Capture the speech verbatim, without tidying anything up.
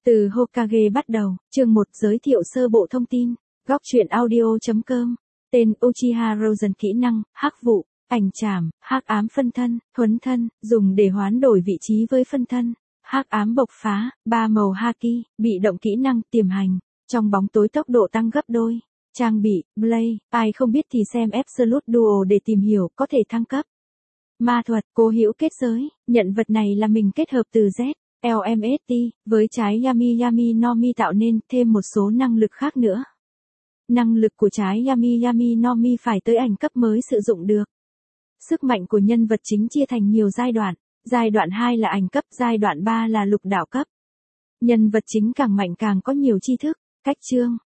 Từ Hokage bắt đầu, chương một giới thiệu sơ bộ thông tin, góc truyện audio.com, tên Uchiha Rosen kỹ năng, hắc vụ, ảnh chảm, hắc ám phân thân, thuấn thân, dùng để hoán đổi vị trí với phân thân, hắc ám bộc phá, ba màu haki, bị động kỹ năng, tiềm hành, trong bóng tối tốc độ tăng gấp đôi, trang bị, Blade, ai không biết thì xem Absolute Duo để tìm hiểu, có thể thăng cấp. Ma thuật, cố hữu kết giới, nhận vật này là mình kết hợp từ Z. lờ em ét tê, với trái Yami Yami no Mi tạo nên thêm một số năng lực khác nữa. Năng lực của trái Yami Yami no Mi phải tới ảnh cấp mới sử dụng được. Sức mạnh của nhân vật chính chia thành nhiều giai đoạn, giai đoạn hai là ảnh cấp, giai đoạn ba là lục đạo cấp. Nhân vật chính càng mạnh càng có nhiều tri thức, cách chương,